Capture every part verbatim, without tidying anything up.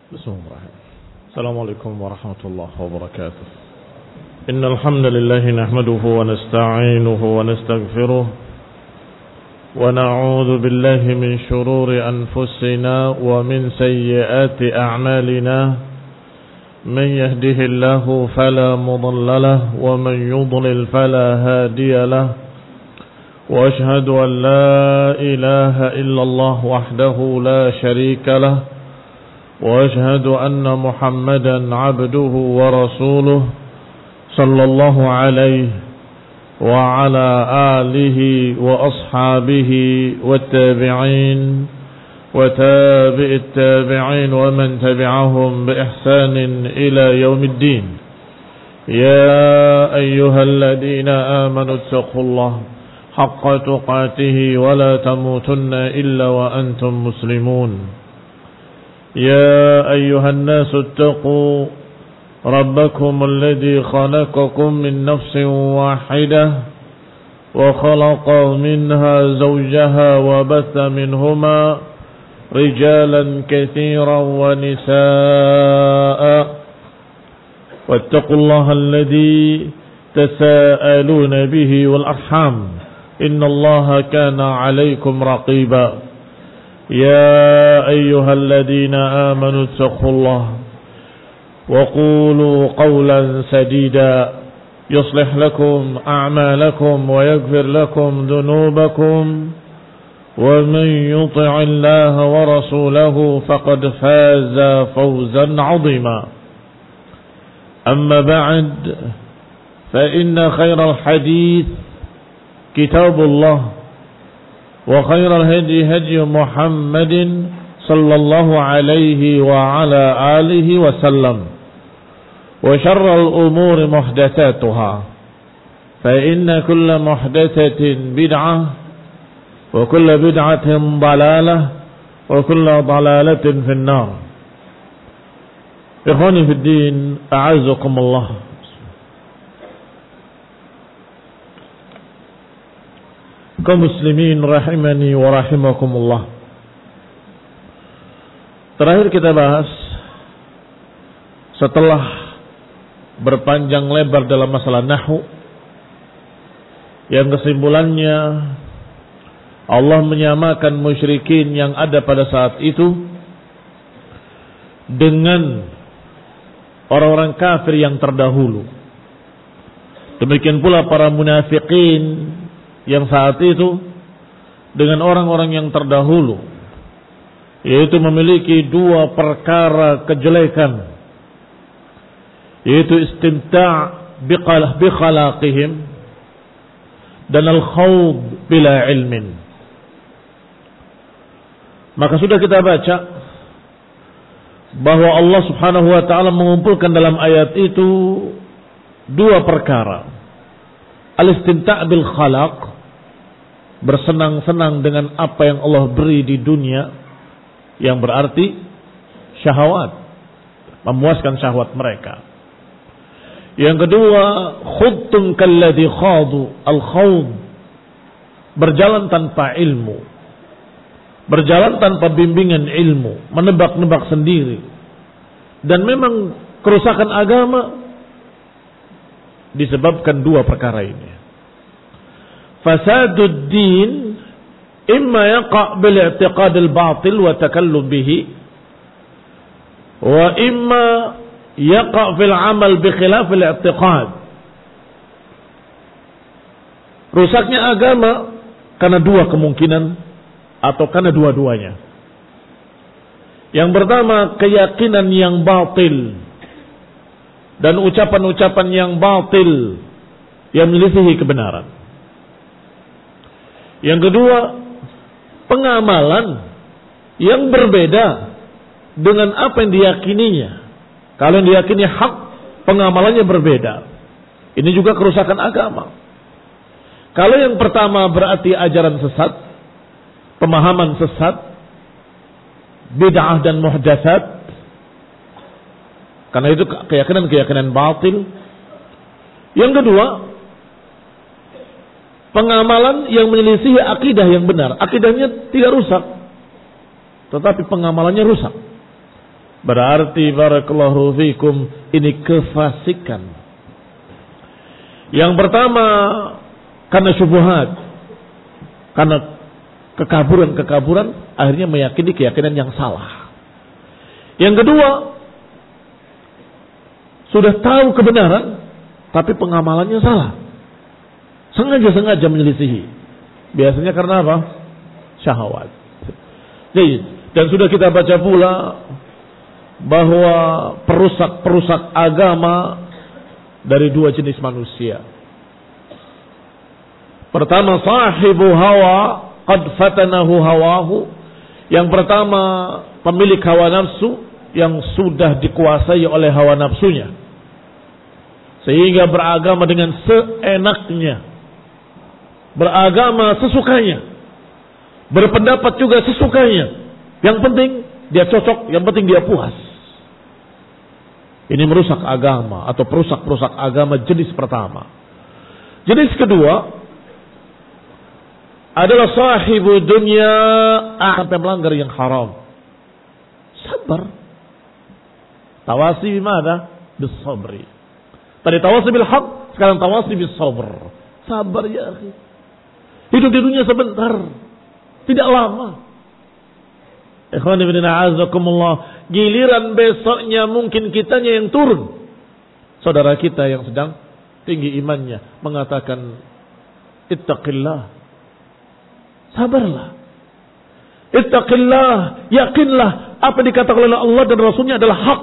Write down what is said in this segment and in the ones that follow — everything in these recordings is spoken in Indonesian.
بسم الله الرحمن الرحيم. السلام عليكم ورحمة الله وبركاته. إن الحمد لله نحمده ونستعينه ونستغفره ونعوذ بالله من شرور أنفسنا ومن سيئات أعمالنا. من يهده الله فلا مضل له ومن يضلل فلا هادي له. وأشهد أن لا إله إلا الله وحده لا شريك له. وأشهد أن محمدا عبده ورسوله صلى الله عليه وعلى آله وأصحابه والتابعين وتابع التابعين ومن تبعهم بإحسان إلى يوم الدين. يا أيها الذين آمنوا اتقوا الله حق تقاته ولا تموتن إلا وأنتم مسلمون. يا أيها الناس اتقوا ربكم الذي خلقكم من نفس واحدة وخلق منها زوجها وبث منهما رجالا كثيرا ونساء واتقوا الله الذي تساءلون به والأرحام إن الله كان عليكم رقيبا. يا أيها الذين آمنوا اتقوا الله وقولوا قولا سديدا يصلح لكم أعمالكم ويغفر لكم ذنوبكم ومن يطع الله ورسوله فقد فاز فوزا عظيما. أما بعد فإن خير الحديث كتاب الله وخير الهدي هدي محمد صلى الله عليه وعلى آله وسلم وشر الأمور محدثاتها فإن كل محدثة بدعة وكل بدعة ضلالة وكل ضلالة في النار. إخواني في الدين أعزكم الله. Kaum muslimin rahimani wa rahimakumullah. Terakhir kita bahas setelah berpanjang lebar dalam masalah nahwu, yang kesimpulannya Allah menyamakan musyrikin yang ada pada saat itu dengan orang-orang kafir yang terdahulu. Demikian pula para munafikin yang saat itu dengan orang-orang yang terdahulu, yaitu memiliki dua perkara kejelekan, yaitu istimta' bikhalaqihim dan al-khawd bila ilmin. Maka sudah kita baca bahwa Allah subhanahu wa ta'ala mengumpulkan dalam ayat itu dua perkara. Al-istimta' bil khalaq, bersenang-senang dengan apa yang Allah beri di dunia, yang berarti syahwat, memuaskan syahwat mereka. Yang kedua, khudtun kalladhi khadu, al-khawd, berjalan tanpa ilmu, berjalan tanpa bimbingan ilmu, menebak-nebak sendiri. Dan memang kerusakan agama disebabkan dua perkara ini. Fasadud din imma yaqa' bil i'tiqad al batil wa takallum bihi wa imma yaqa' fil amal bi khilaf al i'tiqad. Rusaknya agama karena dua kemungkinan atau karena dua-duanya. Yang pertama, keyakinan yang batil dan ucapan-ucapan yang batil yang menyelisihi kebenaran. Yang kedua, pengamalan yang berbeda dengan apa yang diyakininya. Kalau yang diyakini hak, pengamalannya berbeda. Ini juga kerusakan agama. Kalau yang pertama berarti ajaran sesat, pemahaman sesat, bid'ah dan muhdatsat. Karena itu keyakinan-keyakinan batil. Yang kedua, pengamalan yang menyelisihi akidah yang benar. Akidahnya tidak rusak, tetapi pengamalannya rusak. Berarti barakallahu fikum ini kefasikan. Yang pertama karena syubhat, karena kekaburan-kekaburan akhirnya meyakini keyakinan yang salah. Yang kedua, sudah tahu kebenaran tapi pengamalannya salah. Sengaja-sengaja menyelisihi. Biasanya karena apa? Syahwat. Jadi, dan sudah kita baca pula bahwa perusak-perusak agama dari dua jenis manusia. Pertama, sahibu hawa qad fatanahu hawahu. Yang pertama, pemilik hawa nafsu yang sudah dikuasai oleh hawa nafsunya, sehingga beragama dengan seenaknya, beragama sesukanya, berpendapat juga sesukanya. Yang penting dia cocok, yang penting dia puas. Ini merusak agama atau perusak-perusak agama jenis pertama. Jenis kedua adalah sahibu dunia sampai melanggar yang haram. Sabar. Tawasi bimana? Bisabri. Tadi tawasi bil haq, sekarang tawasi bis sabr. Sabar ya akhi. Hidup di dunia sebentar, tidak lama. Ikhwan ibn a'azakumullah, giliran besoknya mungkin kitanya yang turun. Saudara kita yang sedang tinggi imannya mengatakan ittaqillah. Sabarlah. Ittaqillah, yakinlah apa dikatakan oleh Allah dan Rasulnya adalah hak.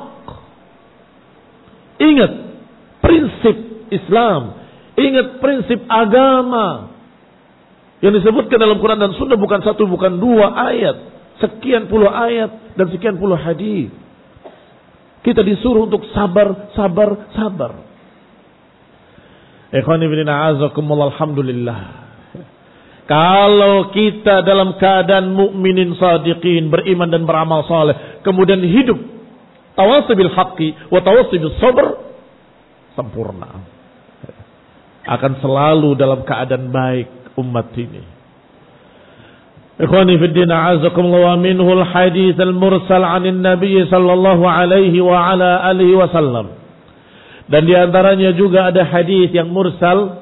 Ingat prinsip Islam, ingat prinsip agama yang disebutkan dalam Quran dan Sunnah, bukan satu, bukan dua ayat. Sekian puluh ayat dan sekian puluh hadis. Kita disuruh untuk sabar, sabar, sabar. Ikhwan ibn a'azakumullah, alhamdulillah. Kalau kita dalam keadaan mukminin sadiqin, beriman dan beramal saleh, kemudian hidup tawassi bil haqqi wa tawassi bis sabr, sempurna. Akan selalu dalam keadaan baik umat ini. Ikhwani fi din a'azakumullah, wa minhul hadits al-mursal 'anil nabiy sallallahu alaihi wa ala alihi wasallam. Dan di antaranya juga ada hadis yang mursal,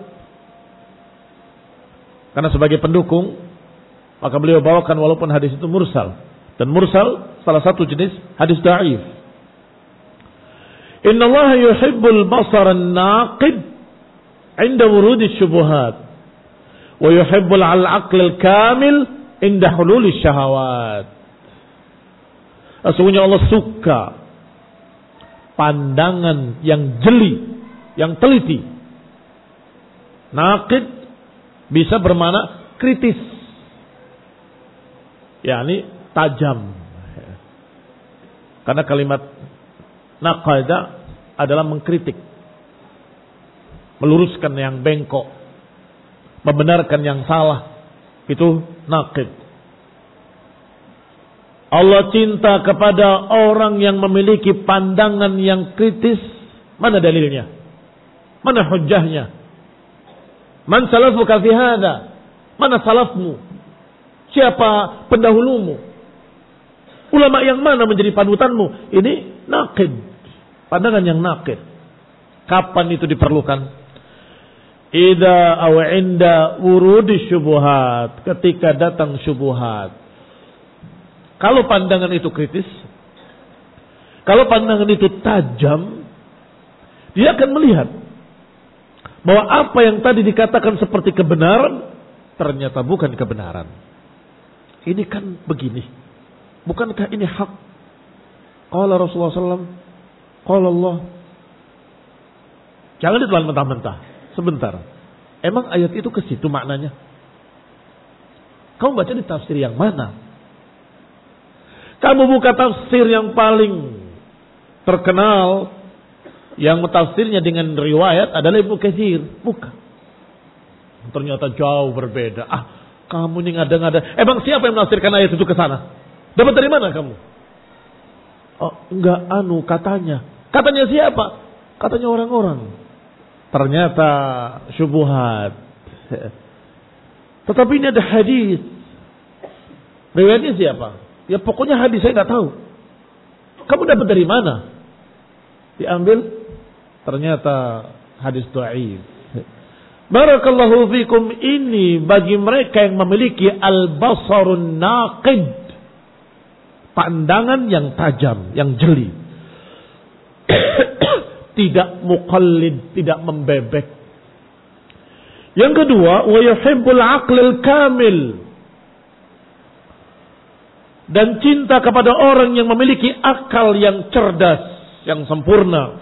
karena sebagai pendukung maka beliau bawakan walaupun hadis itu mursal. Dan mursal salah satu jenis hadis dhaif. Inna Allah yuhibbul basar an-naqid 'inda wurudi syubuhat wa yuhibbul 'al-'aql al-kamil indah hululi syahawat. Sesungguhnya Allah suka pandangan yang jeli, yang teliti. Naqid bisa bermakna kritis, yakni tajam. Karena kalimat naqada adalah mengkritik, meluruskan yang bengkok, membenarkan yang salah. Itu naqid. Allah cinta kepada orang yang memiliki pandangan yang kritis. Mana dalilnya? Mana hujjahnya? Man salafuka fi hadha? Mana salafmu? Siapa pendahulumu? Ulama yang mana menjadi panutanmu? Ini naqid. Pandangan yang naqid. Kapan itu diperlukan? Ida aw inda wurudi syubuhat, ketika datang syubuhat. Kalau pandangan itu kritis, kalau pandangan itu tajam, dia akan melihat bahwa apa yang tadi dikatakan seperti kebenaran ternyata bukan kebenaran. Ini kan begini, bukankah ini hak? Qala Rasulullah sallallahu alaihi wasallam, qala Allah. Jangan ditelan mentah-mentah. Sebentar, emang ayat itu ke situ maknanya? Kamu baca di tafsir yang mana? Kamu buka tafsir yang paling terkenal, yang mentafsirnya dengan riwayat adalah Ibnu Katsir. Bukan. Ternyata jauh berbeda. Ah, kamu ini ngada-ngada. Emang siapa yang menafsirkan ayat itu ke sana? Dapat dari mana kamu? Oh, enggak anu katanya. Katanya siapa? Katanya orang-orang. Ternyata syubhat. Tetapi ini ada hadis. Riwayatnya siapa? Ya pokoknya hadis saya nggak tahu. Kamu dapat dari mana? Diambil, ternyata hadis dhaif. Barakallahu fikum, ini bagi mereka yang memiliki al-basarun naqid, pandangan yang tajam, yang jeli. Tidak muqallid, tidak membebek. Yang kedua, wa yuhibbul aqlil kamil, dan cinta kepada orang yang memiliki akal yang cerdas, yang sempurna.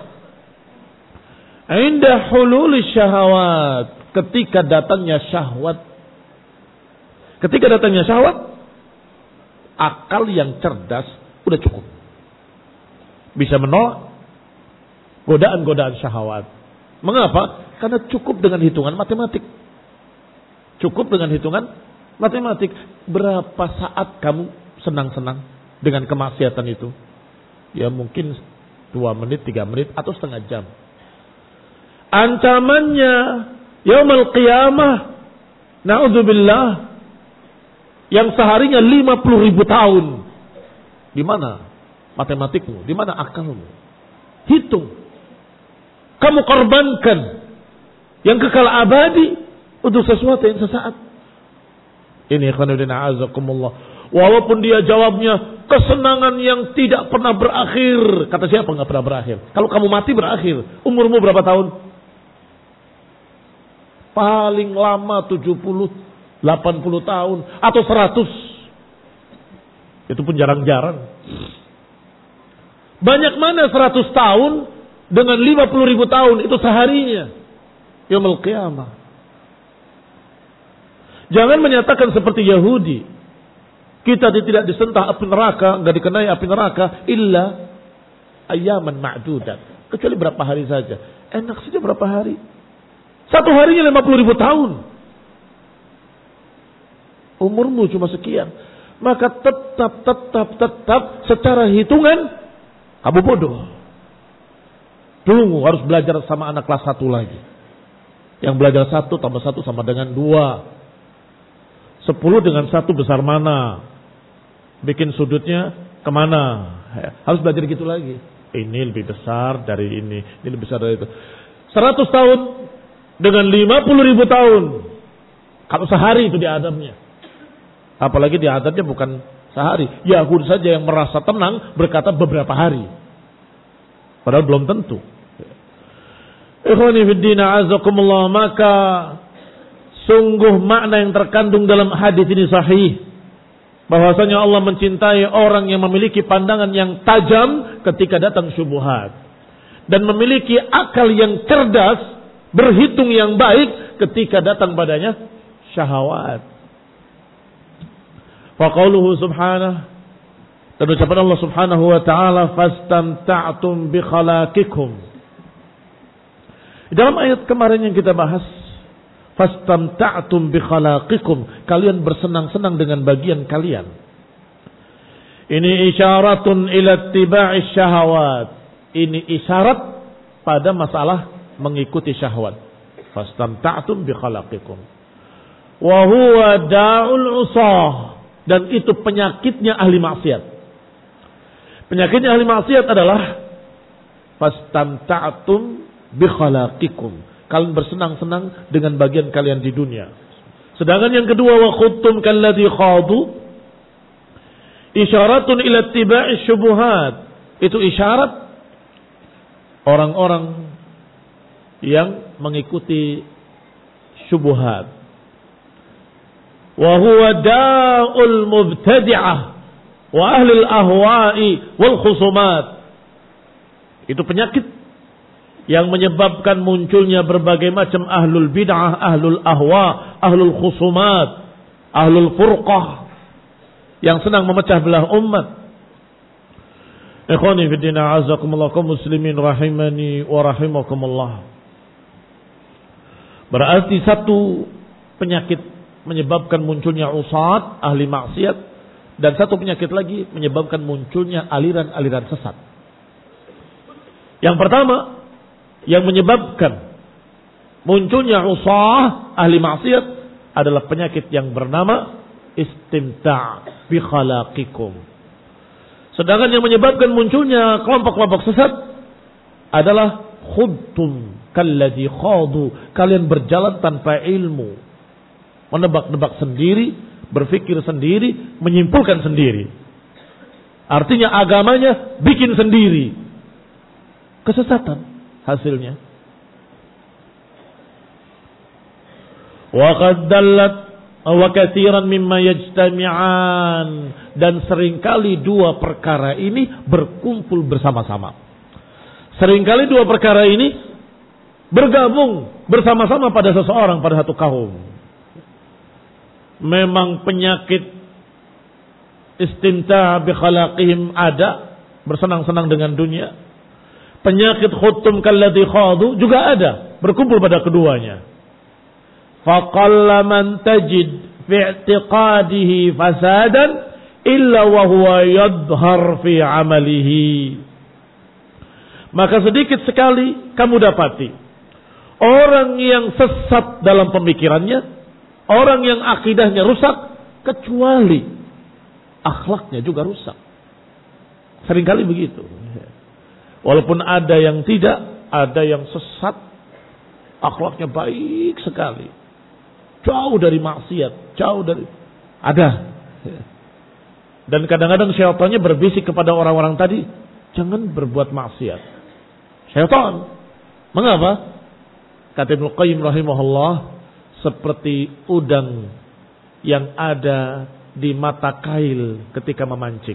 Inda hulul syahwat, ketika datangnya syahwat. Ketika datangnya syahwat, akal yang cerdas udah cukup. Bisa menolak godaan-godaan syahwat. Mengapa? Karena cukup dengan hitungan matematik. Cukup dengan hitungan matematik. Berapa saat kamu senang-senang dengan kemaksiatan itu? Ya mungkin dua menit, tiga menit, atau setengah jam. Ancamannya yaumul qiyamah, na'udzubillah, yang seharinya lima puluh ribu tahun. Di mana matematikmu? Di mana akalmu? Hitung. Kamu korbankan yang kekal abadi untuk sesuatu yang sesaat. Ini ikhwanuddin a'azakumullah. Walaupun dia jawabnya kesenangan yang tidak pernah berakhir. Kata siapa nggak pernah berakhir? Kalau kamu mati berakhir. Umurmu berapa tahun? Paling lama tujuh puluh, delapan puluh tahun. Atau seratus. Itu pun jarang-jarang. Banyak mana seratus tahun dengan lima puluh ribu tahun. Itu seharinya. Yaumul qiyamah. Jangan menyatakan seperti Yahudi. Kita tidak disentah api neraka, nggak dikenai api neraka, illa ayyaman ma'dudat. Kecuali berapa hari saja. Enak saja berapa hari. Satu harinya lima puluh ribu tahun. Umurmu cuma sekian. Maka tetap, tetap, tetap secara hitungan kamu bodoh. Tunggu, harus belajar sama anak kelas satu lagi. Yang belajar satu tambah satu sama dengan dua. Sepuluh dengan satu besar mana? Bikin sudutnya kemana? Harus belajar gitu lagi. Ini lebih besar dari ini. Ini lebih besar dari itu. Seratus tahun dengan lima puluh ribu tahun. Kalau sehari itu diadabnya. Apalagi diadabnya bukan sehari. Yahudi saja yang merasa tenang berkata beberapa hari. Padahal belum tentu. Ikhwani fiddin a'azakumullah, maka sungguh makna yang terkandung dalam hadis ini sahih. Bahwasanya Allah mencintai orang yang memiliki pandangan yang tajam ketika datang syubhat. Dan memiliki akal yang cerdas, berhitung yang baik ketika datang padanya syahwat. Wa qauluhu subhanahu, dan ucapan Allah subhanahu wa ta'ala, fastamta'tum bi khalaqikum. Dalam ayat kemarin yang kita bahas, fastamta'tum bi khalaqikum, kalian bersenang-senang dengan bagian kalian. Ini isyaratun ila ittiba'is syahawat. Ini isyarat pada masalah mengikuti syahwat. Fastamta'tum bi khalaqikum. Wa huwa da'ul usah, dan itu penyakitnya ahli maksiat. Penyakitnya ahli maksiat adalah fastamta'tum bi khalaqikum. Kalian bersenang-senang dengan bagian kalian di dunia. Sedangkan yang kedua, wa khuttum kalladhi khadu, isyaratun ila ittiba'i syubuhat. Itu isyarat orang-orang yang mengikuti syubuhat. Wa huwa da'ul mubtadi'ah wa ahli al-ahwa'i wal khusumat. Itu penyakit yang menyebabkan munculnya berbagai macam ahlul bid'ah, ahlul ahwa, ahlul khusumat, ahlul furqah, yang senang memecah belah umat. Ikhwani fiddin a'azakumullah, kaum muslimin rahimani wa rahimakumullah. Berarti satu penyakit menyebabkan munculnya usat, ahli maksiat, dan satu penyakit lagi menyebabkan munculnya aliran-aliran sesat. Yang pertama, yang menyebabkan munculnya usah, ahli maksiat, adalah penyakit yang bernama istimta' bi khalaqikum. Sedangkan yang menyebabkan munculnya kelompok-kelompok sesat adalah khudtum kalladzi khadu, kalian berjalan tanpa ilmu, menebak-nebak sendiri, berpikir sendiri, menyimpulkan sendiri. Artinya agamanya bikin sendiri. Kesesatan hasilnya. Wa qad dallat wa katsiran mimma yajtami'an, dan seringkali dua perkara ini berkumpul bersama-sama. Seringkali dua perkara ini bergabung bersama-sama pada seseorang, pada satu kaum. Memang penyakit istimta' bi khalaqihim ada, bersenang-senang dengan dunia. Penyakit khuttum kalladzi khadu juga ada, berkumpul pada keduanya. Faqalla man tajid fi i'tiqadihi fasadan illa wa huwa yadhhar fi amalihi. Maka sedikit sekali kamu dapati orang yang sesat dalam pemikirannya, orang yang akidahnya rusak, kecuali akhlaknya juga rusak. Seringkali begitu. Walaupun ada yang tidak, ada yang sesat, akhlaknya baik sekali, jauh dari maksiat, jauh dari ada. Dan kadang-kadang syaitannya berbisik kepada orang-orang tadi, jangan berbuat maksiat. Syaitan. Mengapa? Kata Ibnu Qayyim rahimahullah, seperti udang yang ada di mata kail ketika memancing.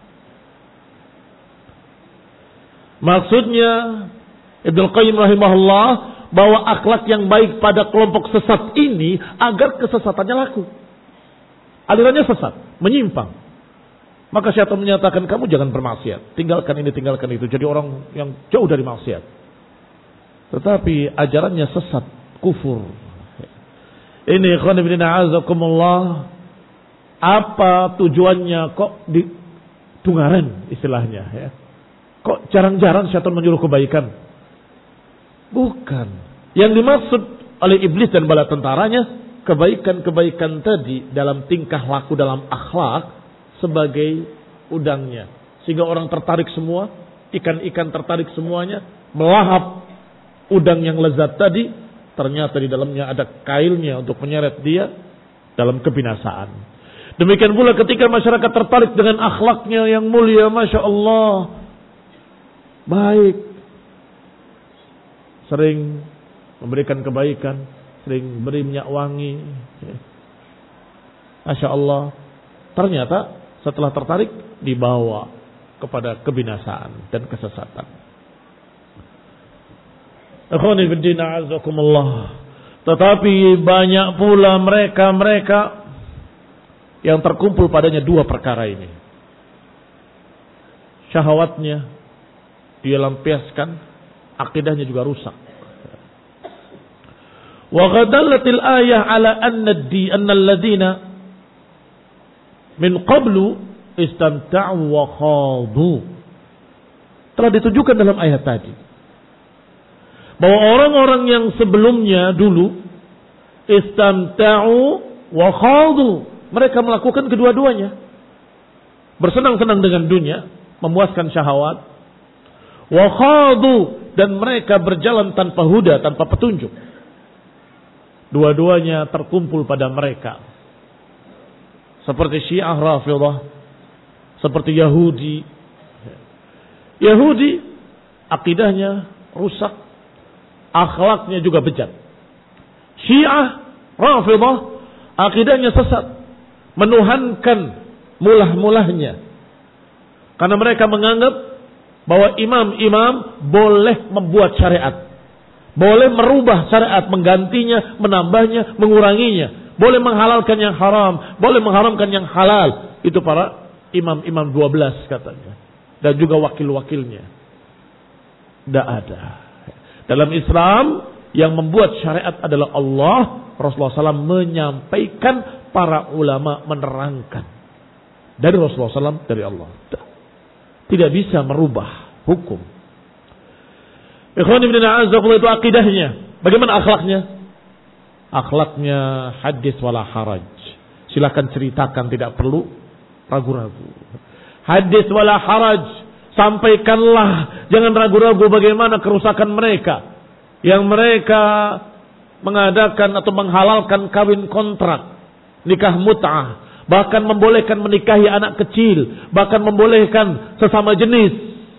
Maksudnya Ibnu Qayyim rahimahullah bahwa akhlak yang baik pada kelompok sesat ini agar kesesatannya laku. Alirannya sesat, menyimpang. Maka syaitan menyatakan kamu jangan bermaksiat, tinggalkan ini, tinggalkan itu, jadi orang yang jauh dari maksiat. Tetapi ajarannya sesat, kufur. Ini ikhwan fillah a'azakumullah, apa tujuannya kok di tungaren istilahnya ya? Kok jarang-jarang syaitan menyuruh kebaikan? Bukan. Yang dimaksud oleh iblis dan bala tentaranya, kebaikan-kebaikan tadi dalam tingkah laku, dalam akhlak, sebagai udangnya. Sehingga orang tertarik semua, ikan-ikan tertarik semuanya, melahap udang yang lezat tadi, ternyata di dalamnya ada kailnya untuk menyeret dia dalam kebinasaan. Demikian pula ketika masyarakat tertarik dengan akhlaknya yang mulia, Masya Allah, baik, sering memberikan kebaikan, sering beri minyak wangi, Masya Allah, ternyata setelah tertarik dibawa kepada kebinasaan dan kesesatan. Akhwani fiddin a'azakumullah. Tetapi banyak pula mereka-mereka yang terkumpul padanya dua perkara ini. Syahwatnya dia lampiaskan, akidahnya juga rusak. Wa ghadallatil ayah ala anna ad-di anna alladziina min qablu istamta'u wa khadu. Telah ditujukan dalam ayat tadi bahwa orang-orang yang sebelumnya dulu istamta'u wa khadu, mereka melakukan kedua-duanya. Bersenang-senang dengan dunia, memuaskan syahwat, wa khadu, dan mereka berjalan tanpa huda, tanpa petunjuk. Dua-duanya terkumpul pada mereka. Seperti Syiah Rafidah, seperti Yahudi. Yahudi akidahnya rusak, akhlaknya juga bejat. Syiah Rafidah akidahnya sesat, menuhankan mulah-mulahnya. Karena mereka menganggap bahwa imam-imam boleh membuat syariat, boleh merubah syariat, menggantinya, menambahnya, menguranginya. Boleh menghalalkan yang haram, boleh mengharamkan yang halal. Itu para imam-imam dua belas katanya. Dan juga wakil-wakilnya. Tidak ada. Dalam Islam yang membuat syariat adalah Allah. Rasulullah shallallahu alaihi wasallam menyampaikan, para ulama menerangkan. Dari Rasulullah shallallahu alaihi wasallam, dari Allah. Tidak bisa merubah hukum. Ikhwan ibn a'azakullah, itu akidahnya. Bagaimana akhlaknya? Akhlaknya hadis wala haraj. Silakan ceritakan, tidak perlu ragu-ragu. Hadis wala haraj. Sampaikanlah, jangan ragu-ragu bagaimana kerusakan mereka. Yang mereka mengadakan atau menghalalkan kawin kontrak, nikah mut'ah, bahkan membolehkan menikahi anak kecil, bahkan membolehkan sesama jenis.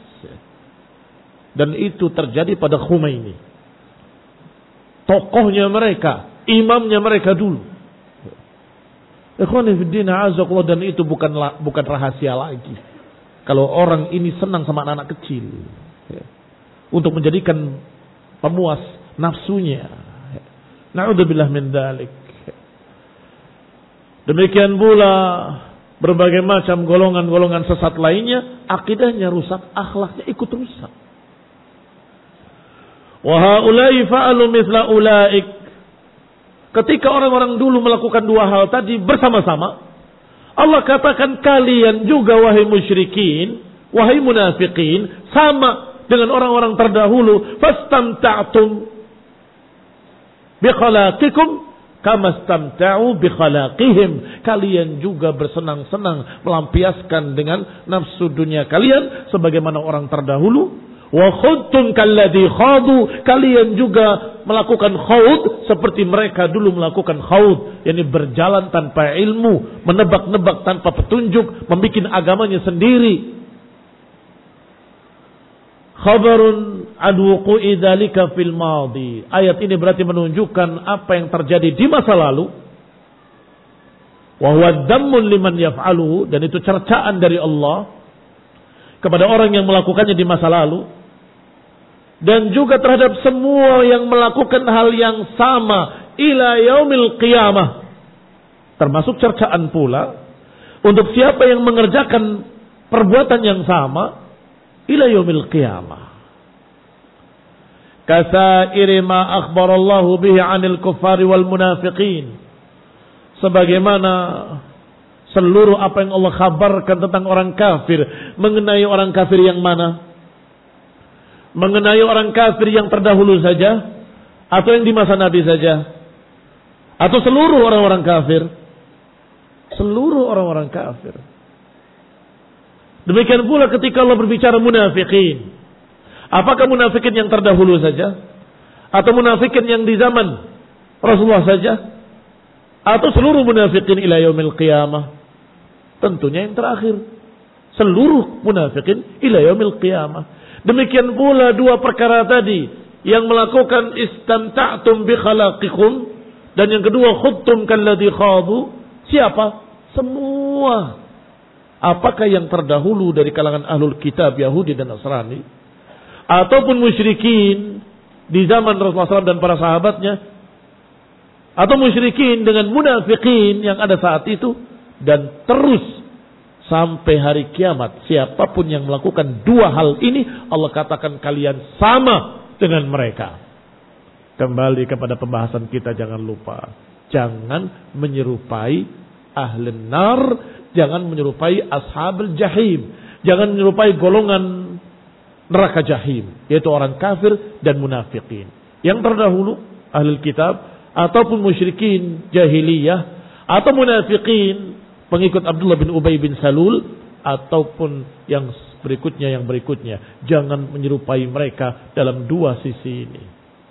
Dan itu terjadi pada Khomeini, tokohnya mereka, imamnya mereka dulu. Ikhwani fiddin a'azakallah, dan itu bukan bukan rahasia lagi. Kalau orang ini senang sama anak-anak kecil, ya, untuk menjadikan pemuas nafsunya. Na'udzubillah min dzalik. Demikian pula berbagai macam golongan-golongan sesat lainnya, akidahnya rusak, akhlaknya ikut rusak. Wa haula'i fa'alu mithla ulaik. Ketika orang-orang dulu melakukan dua hal tadi bersama-sama, Allah katakan kalian juga wahai musyrikin, wahai munafikin, sama dengan orang-orang terdahulu. Fastamta'tum bi khalaqikum kama istamta'u bi khalaqihim. Kalian juga bersenang-senang melampiaskan dengan nafsu dunia kalian sebagaimana orang terdahulu. Wa khudtum kalladhi khadu, kalian juga melakukan khaud seperti mereka dulu melakukan khaud, yakni berjalan tanpa ilmu, menebak-nebak tanpa petunjuk, membikin agamanya sendiri. Khabarun an wuqu'i dzalika fil madhi. Ayat ini berarti menunjukkan apa yang terjadi di masa lalu. Wa huwa dhammun liman yaf'aluhu, dan itu cercaan dari Allah kepada orang yang melakukannya di masa lalu. Dan juga terhadap semua yang melakukan hal yang sama ila yaumil qiyamah. Termasuk cercaan pula untuk siapa yang mengerjakan perbuatan yang sama ila yaumil qiyamah. Kasairi ma akhbarallahu bihi 'anil kuffari wal munafiqin. Sebagaimana seluruh apa yang Allah kabarkan tentang orang kafir. Mengenai orang kafir yang mana? Mengenai orang kafir yang terdahulu saja, atau yang di masa Nabi saja, atau seluruh orang-orang kafir? Seluruh orang-orang kafir. Demikian pula ketika Allah berbicara munafikin. Apakah munafikin yang terdahulu saja? Atau munafikin yang di zaman Rasulullah saja? Atau seluruh munafikin ila yaumil qiyamah? Tentunya yang terakhir. Seluruh munafikin ila yaumil qiyamah. Demikian pula dua perkara tadi, yang melakukan istamta'tum bi khalaqikum, dan yang kedua khudtum kalladhi khadu. Siapa? Semua. Apakah yang terdahulu dari kalangan ahlul kitab Yahudi dan Nasrani, ataupun musyrikin di zaman Rasulullah shallallahu alaihi wasallam dan para sahabatnya, atau musyrikin dengan munafikin yang ada saat itu, dan terus sampai hari kiamat, siapapun yang melakukan dua hal ini, Allah katakan kalian sama dengan mereka. Kembali kepada pembahasan kita, jangan lupa, jangan menyerupai ahli nar, jangan menyerupai ashabul jahim, jangan menyerupai golongan neraka jahim, yaitu orang kafir dan munafikin yang terdahulu, ahli kitab ataupun musyrikin jahiliyah, atau munafikin pengikut Abdullah bin Ubay bin Salul, ataupun yang berikutnya yang berikutnya. Jangan menyerupai mereka dalam dua sisi ini.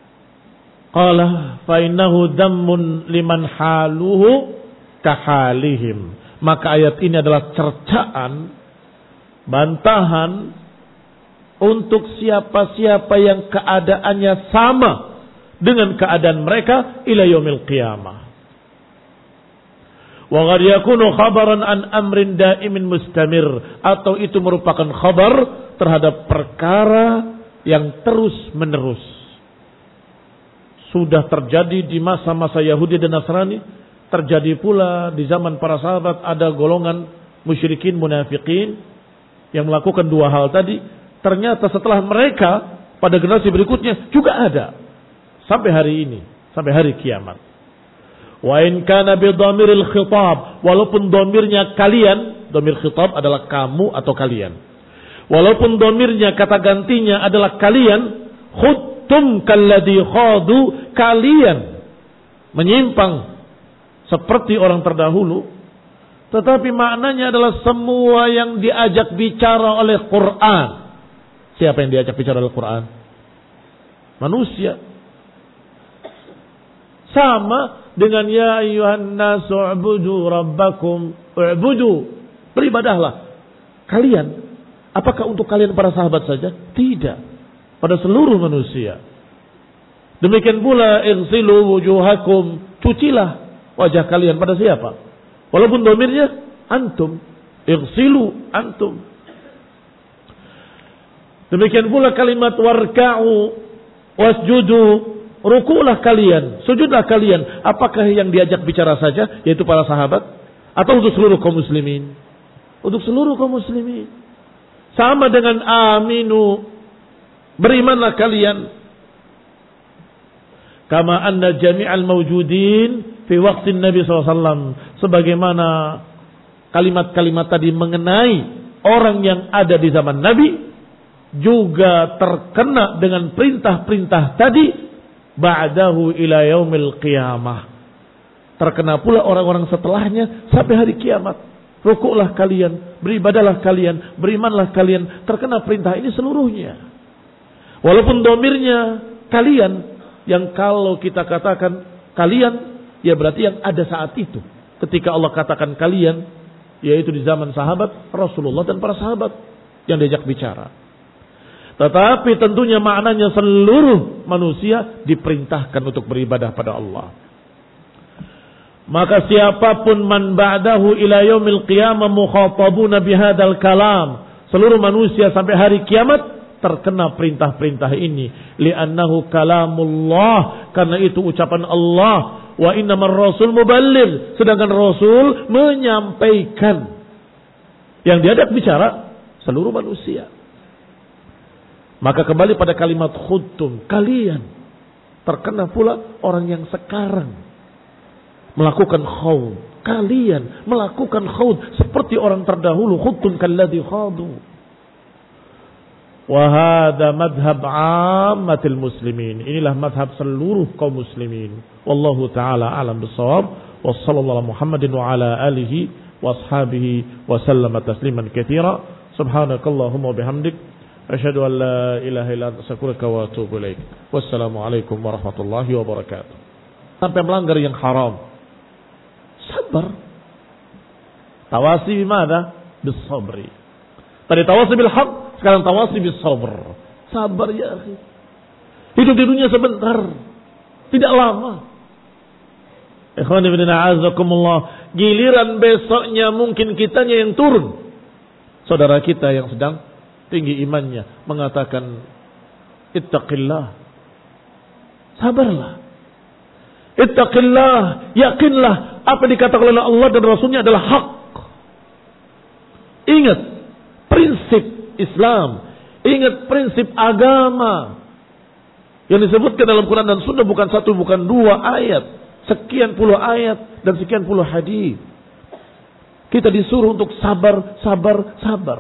Qala fa innahu dhammun liman haluhu kahalihim. Maka ayat ini adalah cercaan, bantahan untuk siapa-siapa yang keadaannya sama dengan keadaan mereka ila yaumil qiyamah. Wa qad yakunu khabaran an amrin daimin mustamir, atau itu merupakan khabar terhadap perkara yang terus menerus. Sudah terjadi di masa-masa Yahudi dan Nasrani, terjadi pula di zaman para sahabat, ada golongan musyrikin munafikin yang melakukan dua hal tadi. Ternyata setelah mereka pada generasi berikutnya juga ada sampai hari ini, sampai hari kiamat. Wa in kana bi dhamiril khitab, walaupun dhamirnya kalian, dhamir khitab adalah kamu atau kalian. Walaupun dhamirnya kata gantinya adalah kalian, khudtum kalladhi khadu, kalian menyimpang seperti orang terdahulu. Tetapi maknanya adalah semua yang diajak bicara oleh Quran. Siapa yang diajak bicara oleh Quran? Manusia. Sama dengan ya ayyuhan nasu ubudu rabbakum ubudu. Beribadahlah kalian. Apakah untuk kalian para sahabat saja? Tidak. Pada seluruh manusia. Demikian pula ighsilu wujuhakum. Cucilah wajah kalian pada siapa? Walaupun domirnya antum. Ighsilu antum. Demikian pula kalimat warka'u wasjudu. Rukulah kalian, sujudlah kalian. Apakah yang diajak bicara saja, yaitu para sahabat, atau untuk seluruh kaum muslimin? Untuk seluruh kaum muslimin. Sama dengan aminu, berimanlah kalian. Kama anna jami'al mawjudin fi waqtin Nabi sallallahu alaihi wasallam. Sebagaimana kalimat-kalimat tadi mengenai orang yang ada di zaman Nabi, juga terkena dengan perintah-perintah tadi ba'dahu ila yaumil qiyamah. Terkena pula orang-orang setelahnya sampai hari kiamat. Rukuklah kalian, beribadahlah kalian, berimanlah kalian. Terkena perintah ini seluruhnya. Walaupun domirnya kalian, yang kalau kita katakan kalian, ya berarti yang ada saat itu. Ketika Allah katakan kalian, yaitu di zaman sahabat Rasulullah dan para sahabat yang diajak bicara. Tetapi tentunya maknanya seluruh manusia diperintahkan untuk beribadah pada Allah. Maka siapapun man ba'dahu ila yaumil qiyamah mukhatabuna bihadzal kalam. Seluruh manusia sampai hari kiamat terkena perintah-perintah ini. Li'annahu kalamullah. Karena itu ucapan Allah. Wa innamar rasul muballigh. Sedangkan Rasul menyampaikan. Yang diajak bicara seluruh manusia. Maka kembali pada kalimat khuttum. Kalian. Terkena pula orang yang sekarang melakukan khawd. Kalian melakukan khawd. Seperti orang terdahulu. Khuttum kalladhi khadu. Wahada madhab ammatil muslimin. Inilah madhab seluruh kaum muslimin. Wallahu ta'ala alam bisawab. Wassallallahu Muhammadin wa ala alihi wa ashabihi wa sallama tasliman kathira. Subhanakallahumma bihamdik. Asyhadu an la ilaha illa anta astaghfiruka wa atubu ilaik. Wassalamu alaikum warahmatullahi wabarakatuh. Sampai melanggar yang haram. Sabar. Tawasi bimada? Bisabri. Tadi tawasi bil haq, sekarang tawasi bis sabr. Sabar ya akhi. Hidup di dunia sebentar. Tidak lama. Ikhwan ibn a'azakumullah. Giliran besoknya mungkin kitanya yang turun. Saudara kita yang sedang tinggi imannya mengatakan ittaqillah, sabarlah, ittaqillah, yakinlah apa dikatakan oleh Allah dan Rasulnya adalah hak. Ingat prinsip Islam, ingat prinsip agama yang disebutkan dalam Quran dan Sunnah, bukan satu, bukan dua ayat, sekian puluh ayat dan sekian puluh hadis. Kita disuruh untuk sabar, sabar, sabar.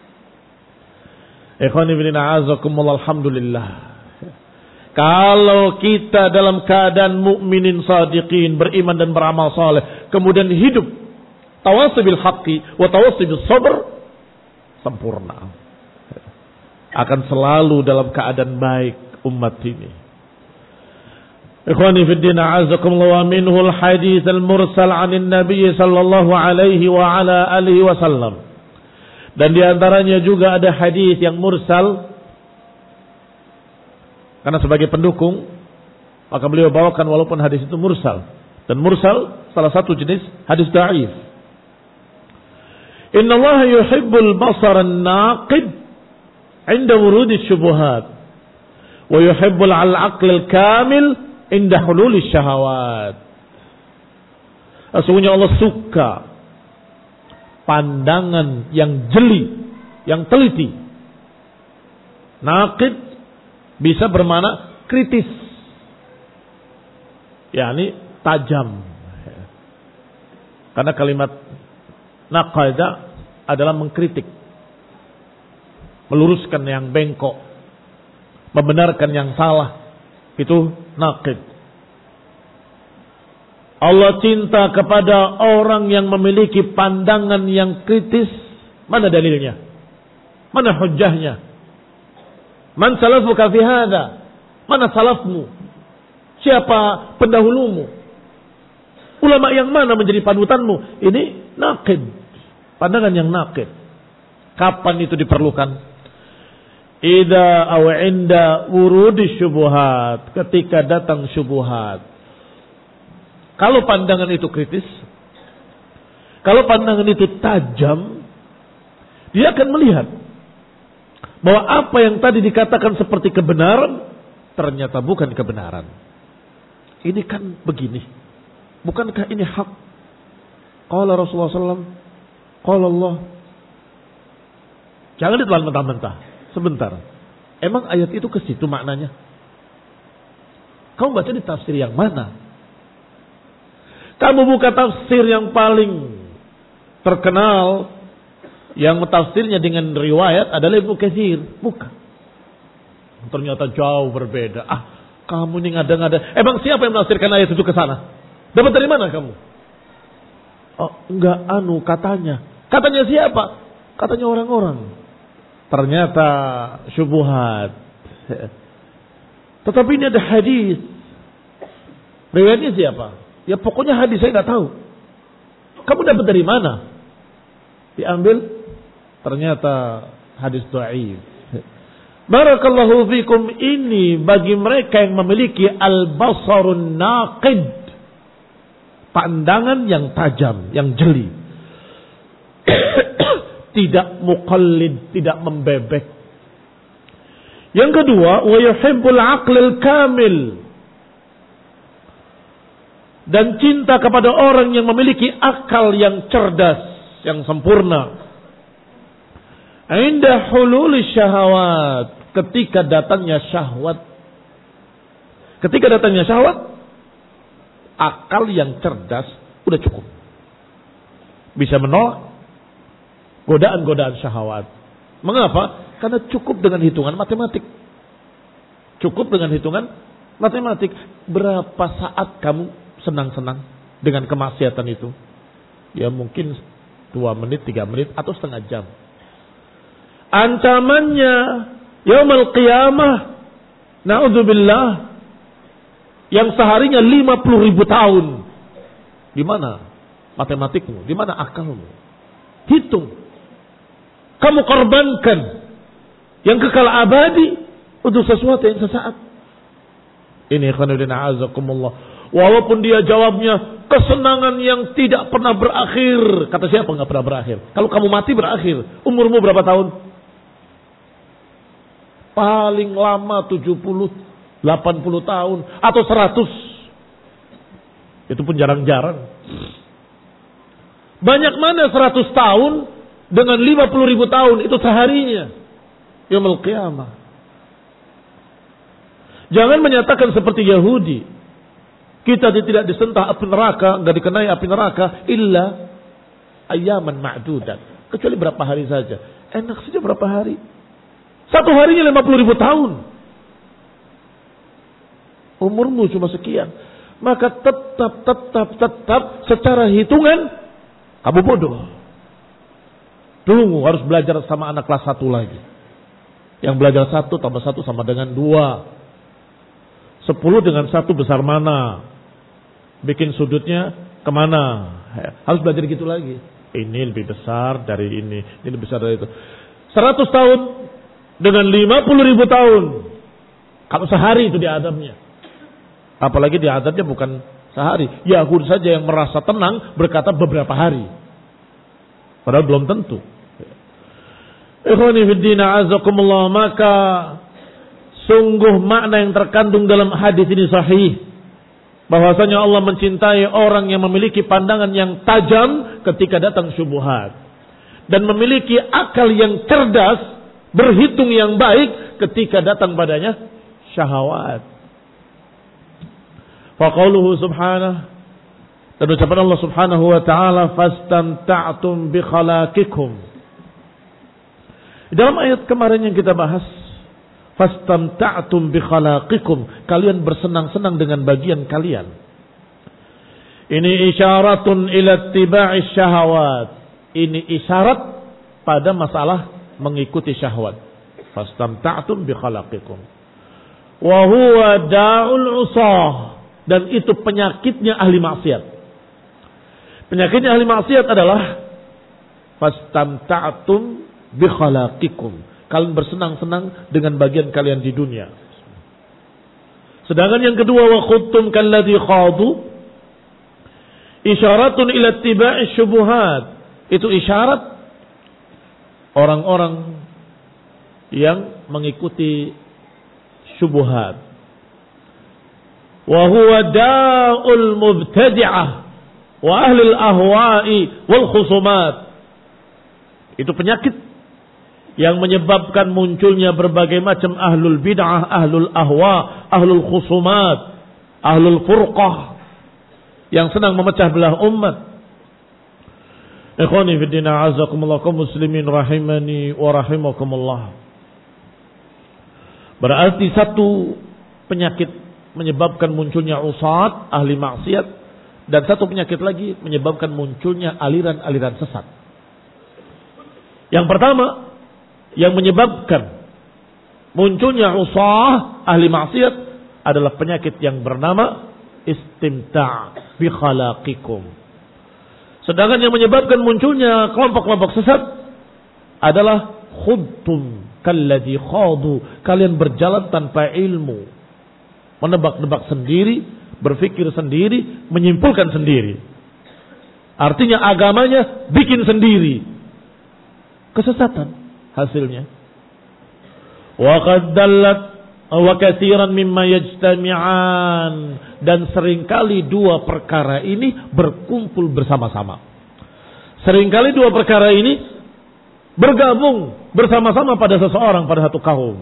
Ikhwani bin a'azakumullah, alhamdulillah. Kalau kita dalam keadaan mukminin sadiqin, beriman dan beramal saleh, kemudian hidup tawassi bil haqqi wa tawassi bis sabr, sempurna. Akan selalu dalam keadaan baik umat ini. Ikhwani fid din a'azakumullah, wa minhul hadits al-mursal 'anil nabiy sallallahu alaihi wa ala alihi wasallam. Dan diantaranya juga ada hadis yang mursal. Karena sebagai pendukung, maka beliau bawakan walaupun hadis itu mursal. Dan mursal salah satu jenis hadis da'if. Inna Allah yuhibbul basar an-naqid inda wurudi syubuhat. Wa yuhibbul al-aql al-kamil inda hululi syahawat. Sesungguhnya Allah suka pandangan yang jeli, yang teliti. Naqid bisa bermakna kritis, yakni tajam. Karena kalimat naqada adalah mengkritik, meluruskan yang bengkok, membenarkan yang salah. Itu naqid. Allah cinta kepada orang yang memiliki pandangan yang kritis. Mana dalilnya? Mana hujjahnya? Man salafuka fi hadha? Mana salafmu? Siapa pendahulumu? Ulama yang mana menjadi panutanmu? Ini naqid. Pandangan yang naqid. Kapan itu diperlukan? Idza aw inda wurudi syubhat, ketika datang syubhat. Kalau pandangan itu kritis, kalau pandangan itu tajam, dia akan melihat bahwa apa yang tadi dikatakan seperti kebenaran ternyata bukan kebenaran. Ini kan begini, bukankah ini hak? Qala Rasulullah sallallahu alaihi wasallam, qala Allah. Jangan ditelan mentah-mentah. Sebentar. Emang ayat itu ke situ maknanya? Kamu baca di tafsir yang mana? Kamu buka tafsir yang paling terkenal, yang tafsirnya dengan riwayat adalah Ibnu Katsir. Bukan. Ternyata jauh berbeda. Ah, kamu ini ngada-ngada. Emang siapa yang menafsirkan ayat itu ke sana? Dapat dari mana kamu? Oh, enggak anu katanya. Katanya siapa? Katanya orang-orang. Ternyata syubhat. Tetapi ini ada hadis. Riwayatnya siapa? Ya pokoknya hadis saya nggak tahu. Kamu dapat dari mana? Diambil, ternyata hadis dhaif. Barakallahu fikum, ini bagi mereka yang memiliki al-basarun naqid, pandangan yang tajam, yang jeli. Tidak muqallid, tidak membebek. Yang kedua, wa yuhibbul aqlil kamil, dan cinta kepada orang yang memiliki akal yang cerdas, yang sempurna. Inda hulul syahwat, ketika datangnya syahwat. Ketika datangnya syahwat, akal yang cerdas udah cukup. Bisa menolak godaan-godaan syahwat. Mengapa? Karena cukup dengan hitungan matematik. Cukup dengan hitungan matematik. Berapa saat kamu senang-senang dengan kemaksiatan itu? Ya mungkin dua menit, tiga menit, atau setengah jam. Ancamannya yaumul qiyamah, na'udzubillah, yang seharinya lima puluh ribu tahun. Di mana matematikmu? Di mana akalmu? Hitung. Kamu korbankan yang kekal abadi untuk sesuatu yang sesaat. Ini khonudina azakumullah. Walaupun dia jawabnya kesenangan yang tidak pernah berakhir. Kata siapa nggak pernah berakhir? Kalau kamu mati berakhir. Umurmu berapa tahun? Paling lama tujuh puluh, delapan puluh tahun. Atau seratus. Itu pun jarang-jarang. Banyak mana seratus tahun dengan lima puluh ribu tahun. Itu seharinya. Yaumul qiyamah. Jangan menyatakan seperti Yahudi. Kita tidak disentah api neraka, nggak dikenai api neraka, illa ayyaman ma'dudat. Kecuali berapa hari saja. Enak saja berapa hari. Satu harinya lima puluh ribu tahun. Umurmu cuma sekian. Maka tetap, tetap, tetap secara hitungan kamu bodoh. Tunggu, harus belajar sama anak kelas satu lagi. Yang belajar satu tambah satu sama dengan dua. Sepuluh dengan satu besar mana? Bikin sudutnya kemana? Harus belajar gitu lagi. Ini lebih besar dari ini. Ini lebih besar dari itu. Seratus tahun dengan lima puluh ribu tahun. Kalau sehari itu diadabnya. Apalagi diadabnya bukan sehari. Yahud saja yang merasa tenang berkata beberapa hari. Padahal belum tentu. Ikhwani fiddin a'azakumullah, maka sungguh makna yang terkandung dalam hadis ini sahih. Bahwasanya Allah mencintai orang yang memiliki pandangan yang tajam ketika datang syubhat. Dan memiliki akal yang cerdas, berhitung yang baik ketika datang padanya syahwat. Faqauluhu subhanahu, dan ucapan Allah subhanahu wa ta'ala, fastamta'tum bi khalaqikum. Dalam ayat kemarin yang kita bahas, fastamta'tum bi khalaqikum, kalian bersenang-senang dengan bagian kalian. Ini isyaratun ila ittiba'i syahawat. Ini isyarat pada masalah mengikuti syahwat. Fastamta'tum bi khalaqikum. Wa huwa da'ul usah. Dan itu penyakitnya ahli maksiat. Penyakitnya ahli maksiat adalah fastamta'tum bi khalaqikum. Kalian bersenang-senang dengan bagian kalian di dunia. Sedangkan yang kedua, wa khuttum kalladzi khadu, isyaratun ila ittiba'i syubuhat. Itu isyarat orang-orang yang mengikuti syubuhat. Wa huwa da'ul mubtadi'ah wa ahli al-ahwa'i wal khusumat. Itu penyakit yang menyebabkan munculnya berbagai macam ahlul bid'ah, ahlul ahwa, ahlul khusumat, ahlul furqah yang senang memecah belah umat. Ikhwani fi din, a'azakumullah kaum muslimin rahimani wa rahimakumullah. Berarti satu penyakit menyebabkan munculnya usat, ahli maksiat, dan satu penyakit lagi menyebabkan munculnya aliran-aliran sesat. Yang pertama, yang menyebabkan munculnya usah, ahli maksiat, adalah penyakit yang bernama istimta' bi khalaqikum. Sedangkan yang menyebabkan munculnya kelompok-kelompok sesat adalah khudtum kalladzi khadu. Kalian berjalan tanpa ilmu, menebak-nebak sendiri, berpikir sendiri, menyimpulkan sendiri. Artinya agamanya bikin sendiri. Kesesatan hasilnya. Wa qad dallat wa katsiran mimma yajtami'an, dan seringkali dua perkara ini berkumpul bersama-sama. Seringkali dua perkara ini bergabung bersama-sama pada seseorang, pada satu kaum.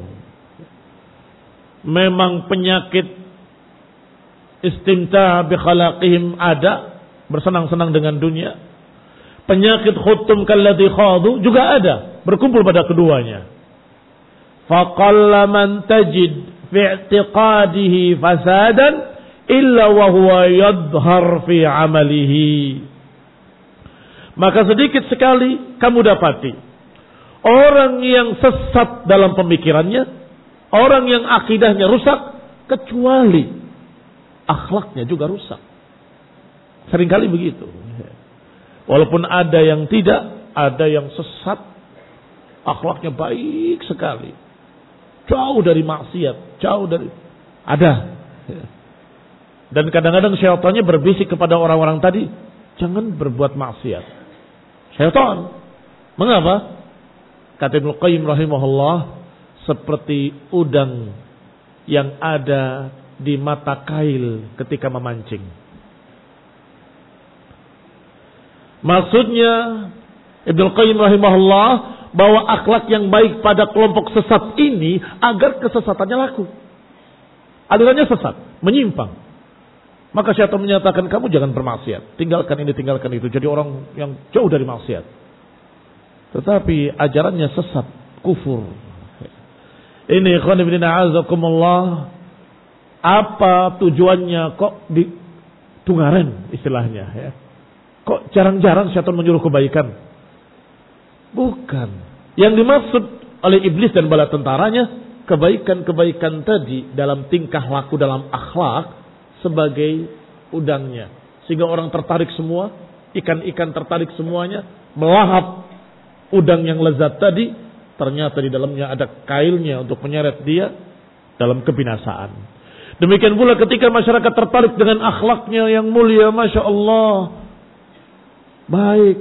Memang penyakit istimta' bi khalaqihim ada, bersenang-senang dengan dunia. Penyakit khuttum kalladzi khadu juga ada, berkumpul pada keduanya. Faqalla man tajid fi i'tiqadihi fasadan illa wa huwa yadhhar fi amalihi. Maka sedikit sekali kamu dapati orang yang sesat dalam pemikirannya, orang yang akidahnya rusak, kecuali akhlaknya juga rusak. Seringkali begitu. Walaupun ada yang tidak, ada yang sesat, akhlaknya baik sekali, jauh dari maksiat, jauh dari, ada. Dan kadang-kadang syaitannya berbisik kepada orang-orang tadi, jangan berbuat maksiat. Syaitan. Mengapa? Kata Ibnu Qayyim rahimahullah, seperti udang yang ada di mata kail ketika memancing. Maksudnya Ibnu Qayyim rahimahullah bahwa akhlak yang baik pada kelompok sesat ini agar kesesatannya laku. Alirannya sesat, menyimpang. Maka syaitan menyatakan kamu jangan bermaksiat, tinggalkan ini, tinggalkan itu, jadi orang yang jauh dari maksiat. Tetapi ajarannya sesat, kufur. Ini ikhwan fillah azakumullah, apa tujuannya kok di tungaren istilahnya ya? Kok jarang-jarang syaitan menyuruh kebaikan? Bukan. Yang dimaksud oleh iblis dan bala tentaranya, kebaikan-kebaikan tadi dalam tingkah laku, dalam akhlak, sebagai udangnya. Sehingga orang tertarik semua, ikan-ikan tertarik semuanya, melahap udang yang lezat tadi, ternyata di dalamnya ada kailnya untuk menyeret dia dalam kebinasaan. Demikian pula ketika masyarakat tertarik dengan akhlaknya yang mulia, Masya Allah, baik,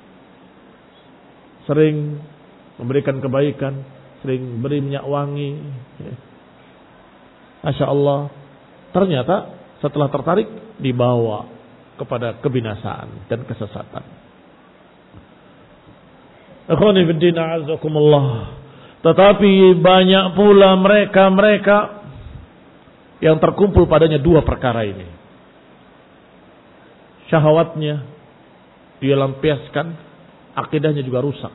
sering memberikan kebaikan, sering beri minyak wangi, Masya Allah, ternyata setelah tertarik dibawa kepada kebinasaan dan kesesatan. Ikhwani fiddin a'azakumullah. Tetapi banyak pula mereka-mereka yang terkumpul padanya dua perkara ini. Syahwatnya dia lampiaskan, akidahnya juga rusak.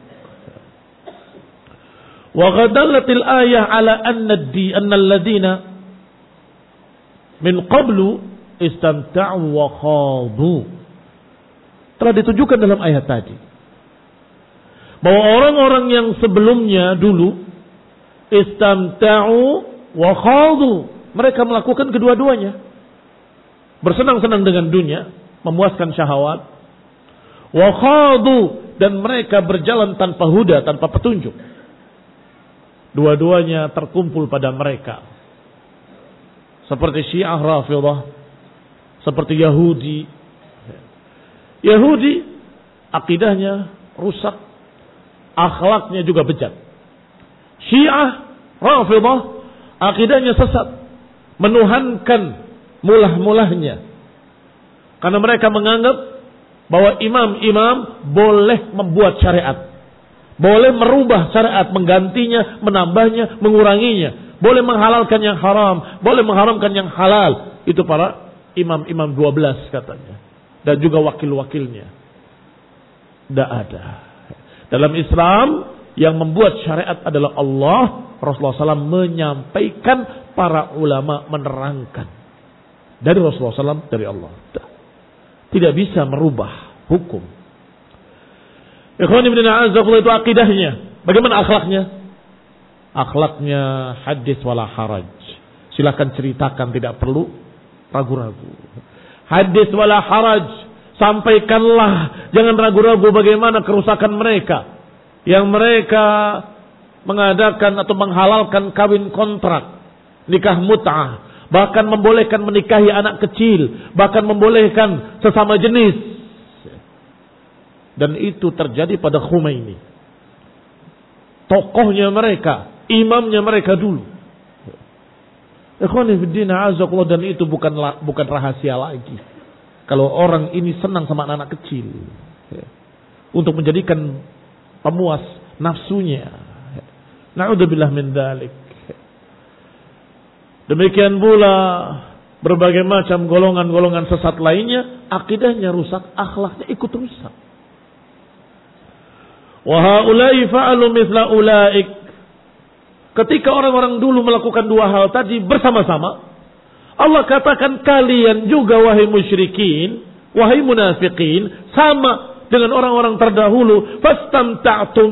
Wa ghadallatil ayah ala anna di anna alladziina min qablu istamta'u wa khadu. Telah ditunjukkan dalam ayat tadi bahwa orang-orang yang sebelumnya dulu istamta'u wa khadu, mereka melakukan kedua-duanya. Bersenang-senang dengan dunia, memuaskan syahwat. Wa khadu, dan mereka berjalan tanpa huda, tanpa petunjuk. Dua-duanya terkumpul pada mereka. Seperti Syiah Rafidhah, seperti Yahudi. Yahudi akidahnya rusak, akhlaknya juga bejat. Syiah Rafidhah akidahnya sesat, menuhankan mulah-mulahnya. Karena mereka menganggap bahwa imam-imam boleh membuat syariat, boleh merubah syariat, menggantinya, menambahnya, menguranginya, boleh menghalalkan yang haram, boleh mengharamkan yang halal. Itu para imam-imam dua belas katanya, dan juga wakil-wakilnya. Tidak ada. Dalam Islam yang membuat syariat adalah Allah. Rasulullah shallallahu alaihi wasallam menyampaikan, para ulama menerangkan. Dari Rasulullah shallallahu alaihi wasallam, dari Allah. Tidak bisa merubah hukum. Ikhwan ibn a'azakullah, itu akidahnya. Bagaimana akhlaknya? Akhlaknya hadis wala haraj. Silakan ceritakan, tidak perlu ragu-ragu. Hadis wala haraj. Sampaikanlah, jangan ragu-ragu bagaimana kerusakan mereka. Yang mereka mengadakan atau menghalalkan kawin kontrak, nikah mut'ah. Bahkan membolehkan menikahi anak kecil. Bahkan membolehkan sesama jenis. Dan itu terjadi pada Khomeini. Tokohnya mereka, imamnya mereka dulu. Ikhwani fiddina azakullah, dan itu bukan bukan rahasia lagi. Kalau orang ini senang sama anak-anak kecil, untuk menjadikan pemuas nafsunya. Na'udzubillah min dzalik. Demikian pula berbagai macam golongan-golongan sesat lainnya, akidahnya rusak, akhlaknya ikut rusak. Wa haula'i fa'alu mithla ulaik. Ketika orang-orang dulu melakukan dua hal tadi bersama-sama, Allah katakan kalian juga wahai musyrikin, wahai munafikin, sama dengan orang-orang terdahulu. Fastamta'tum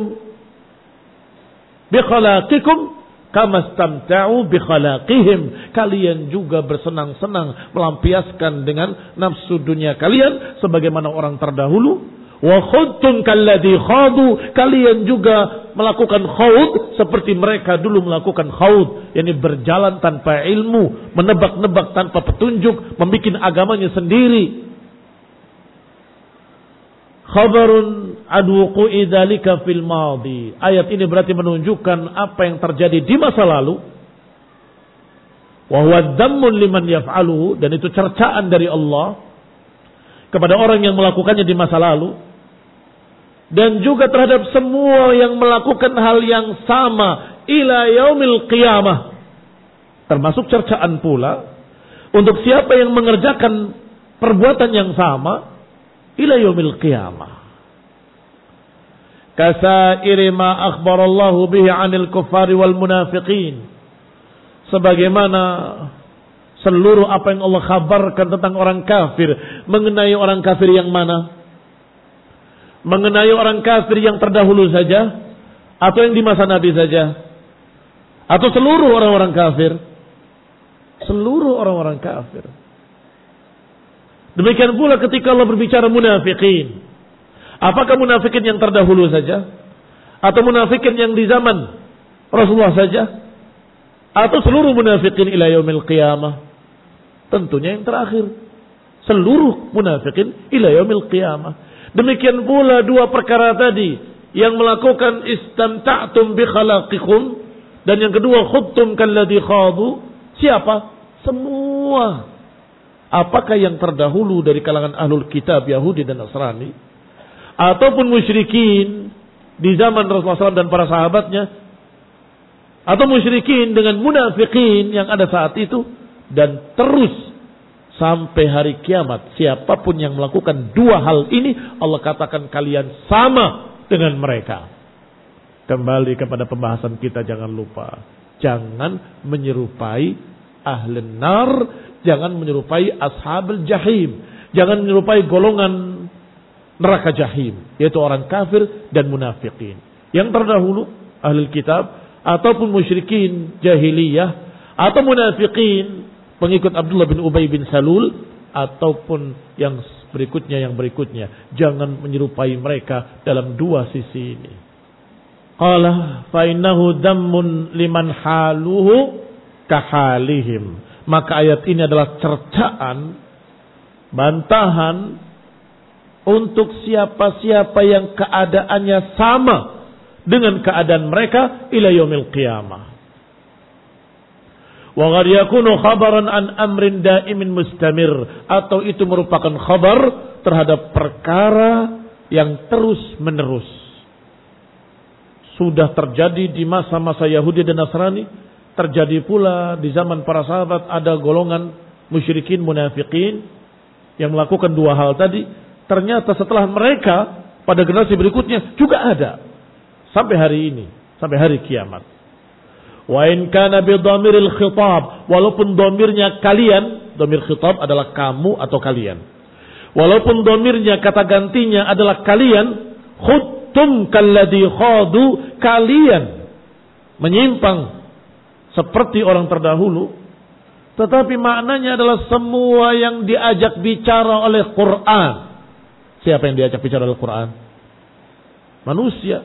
bi khalaqikum kama stamta'u bi khalaqihim. Kalian juga bersenang-senang, melampiaskan dengan nafsu dunia kalian sebagaimana orang terdahulu. Wa khudtum kalladhi khadu, kalian juga melakukan khawd seperti mereka dulu melakukan khawd, yakni berjalan tanpa ilmu, menebak-nebak tanpa petunjuk, membikin agamanya sendiri. Khabarun adwuqi dzalika fil madhi. Ayat ini berarti menunjukkan apa yang terjadi di masa lalu. Wa huwa dhammun liman yaf'aluhu, dan itu cercaan dari Allah kepada orang yang melakukannya di masa lalu. Dan juga terhadap semua yang melakukan hal yang sama ila yaumil qiyamah. Termasuk cercaan pula untuk siapa yang mengerjakan perbuatan yang sama ila yaumil qiyamah. Kasairi ma akhbarallahu bihi 'anil kuffari wal munafiqin. Sebagaimana seluruh apa yang Allah kabarkan tentang orang kafir. Mengenai orang kafir yang mana? Mengenai orang kafir yang terdahulu saja, atau yang di masa Nabi saja, atau seluruh orang-orang kafir? Seluruh orang-orang kafir. Demikian pula ketika Allah berbicara munafikin. Apakah munafikin yang terdahulu saja, atau munafikin yang di zaman Rasulullah saja, atau seluruh munafikin ila yaumil qiyamah? Tentunya yang terakhir. Seluruh munafikin ila yaumil qiyamah. Demikian pula dua perkara tadi, yang melakukan istamta'tum bi khalaqikum, dan yang kedua khudtum kalladhi khadu. Siapa? Semua. Apakah yang terdahulu dari kalangan ahlul kitab Yahudi dan Nasrani, ataupun musyrikin di zaman Rasulullah shallallahu alaihi wasallam dan para sahabatnya, atau musyrikin dengan munafikin yang ada saat itu, dan terus sampai hari kiamat, siapapun yang melakukan dua hal ini, Allah katakan kalian sama dengan mereka. Kembali kepada pembahasan kita, jangan lupa, jangan menyerupai ahli nar jangan menyerupai ashabul jahim, jangan menyerupai golongan neraka jahim, yaitu orang kafir dan munafikin. Yang terdahulu ahli kitab ataupun musyrikin jahiliyah atau munafikin pengikut Abdullah bin Ubay bin Salul ataupun yang berikutnya yang berikutnya, jangan menyerupai mereka dalam dua sisi ini. Qala fa innahu dammun liman haluhu kahalihim. Maka ayat ini adalah cercaan, bantahan untuk siapa-siapa yang keadaannya sama dengan keadaan mereka ila yaumil qiyamah. Wa qad yakunu khabaran an amrin daimin mustamir, atau itu merupakan khabar terhadap perkara yang terus-menerus. Sudah terjadi di masa-masa Yahudi dan Nasrani, terjadi pula di zaman para sahabat, ada golongan musyrikin munafikin yang melakukan dua hal tadi. Ternyata setelah mereka pada generasi berikutnya juga ada sampai hari ini, sampai hari kiamat. Wa in kana bi dhamiril khitab, walaupun dhamirnya kalian, dhamir khitab adalah kamu atau kalian. Walaupun dhamirnya kata gantinya adalah kalian, khuttum kalladhi khadu, kalian menyimpang seperti orang terdahulu, tetapi maknanya adalah semua yang diajak bicara oleh Quran. Siapa yang diajak bicara oleh Quran? Manusia.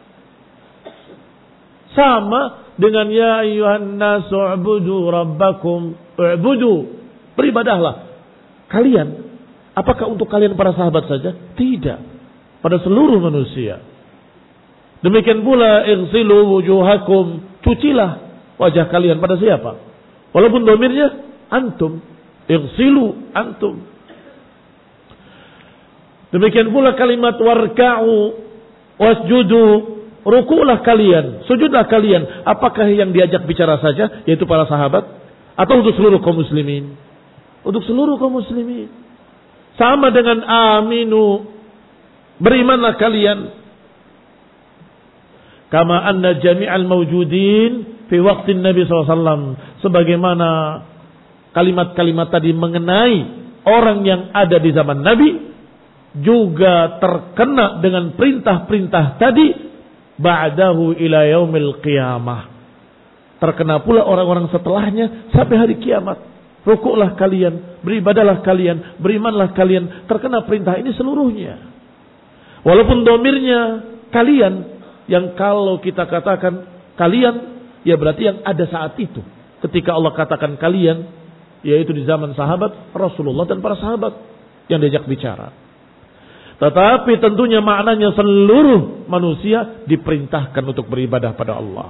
Sama dengan ya ayyuhan nasu ubudu rabbakum, ubudu, beribadahlah kalian. Apakah untuk kalian para sahabat saja? Tidak, pada seluruh manusia. Demikian pula ighsilu wujuhakum, cucilah wajah kalian pada siapa? Walaupun domirnya antum, ighsilu antum. Demikian pula kalimat warka'u wasjudu, rukulah kalian, sujudlah kalian. Apakah yang diajak bicara saja, yaitu para sahabat, atau untuk seluruh kaum muslimin? Untuk seluruh kaum muslimin. Sama dengan aminu, berimanlah kalian. Kama anna jami'al mawjudin fi waqtin Nabi sallallahu alaihi wasallam, sebagaimana kalimat-kalimat tadi mengenai orang yang ada di zaman Nabi juga terkena dengan perintah-perintah tadi ba'dahu ila yaumil qiyamah. Terkena pula orang-orang setelahnya sampai hari kiamat. Rukuklah kalian, beribadahlah kalian, berimanlah kalian. Terkena perintah ini seluruhnya. Walaupun domirnya kalian, yang kalau kita katakan kalian, ya berarti yang ada saat itu. Ketika Allah katakan kalian, yaitu di zaman sahabat Rasulullah dan para sahabat yang diajak bicara. Tetapi tentunya maknanya seluruh manusia diperintahkan untuk beribadah pada Allah.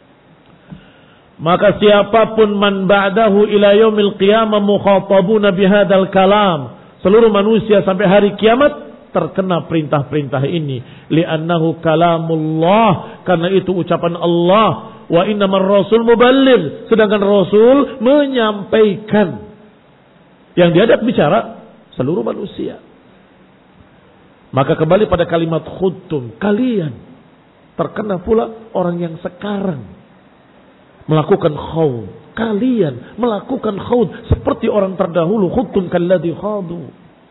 Maka siapapun man ba'dahu ila yaumil qiyamah mukhatabuna bihadzal kalam, seluruh manusia sampai hari kiamat terkena perintah-perintah ini. Li'annahu kalamullah, karena itu ucapan Allah. Wa innamar rasul muballigh, sedangkan Rasul menyampaikan. Yang diajak bicara seluruh manusia. Maka kembali pada kalimat khuttum, kalian. Terkena pula orang yang sekarang melakukan khawd. Kalian melakukan khawd seperti orang terdahulu. Khuttum kalladhi khadu.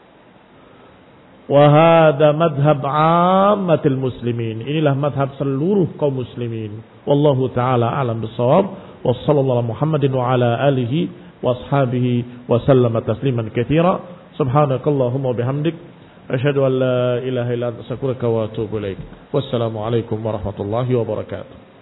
Wahada madhab ammatil muslimin. Inilah madhab seluruh kaum muslimin. Wallahu ta'ala alam bisawab. Wassallallahu Muhammadin wa ala alihi wa ashabihi wa sallama tasliman kathira. Subhanakallahumma bihamdik. Asyhadu an la ilaha illa anta astaghfiruka wa atubu ilaik. Wassalamu alaikum warahmatullahi wabarakatuh.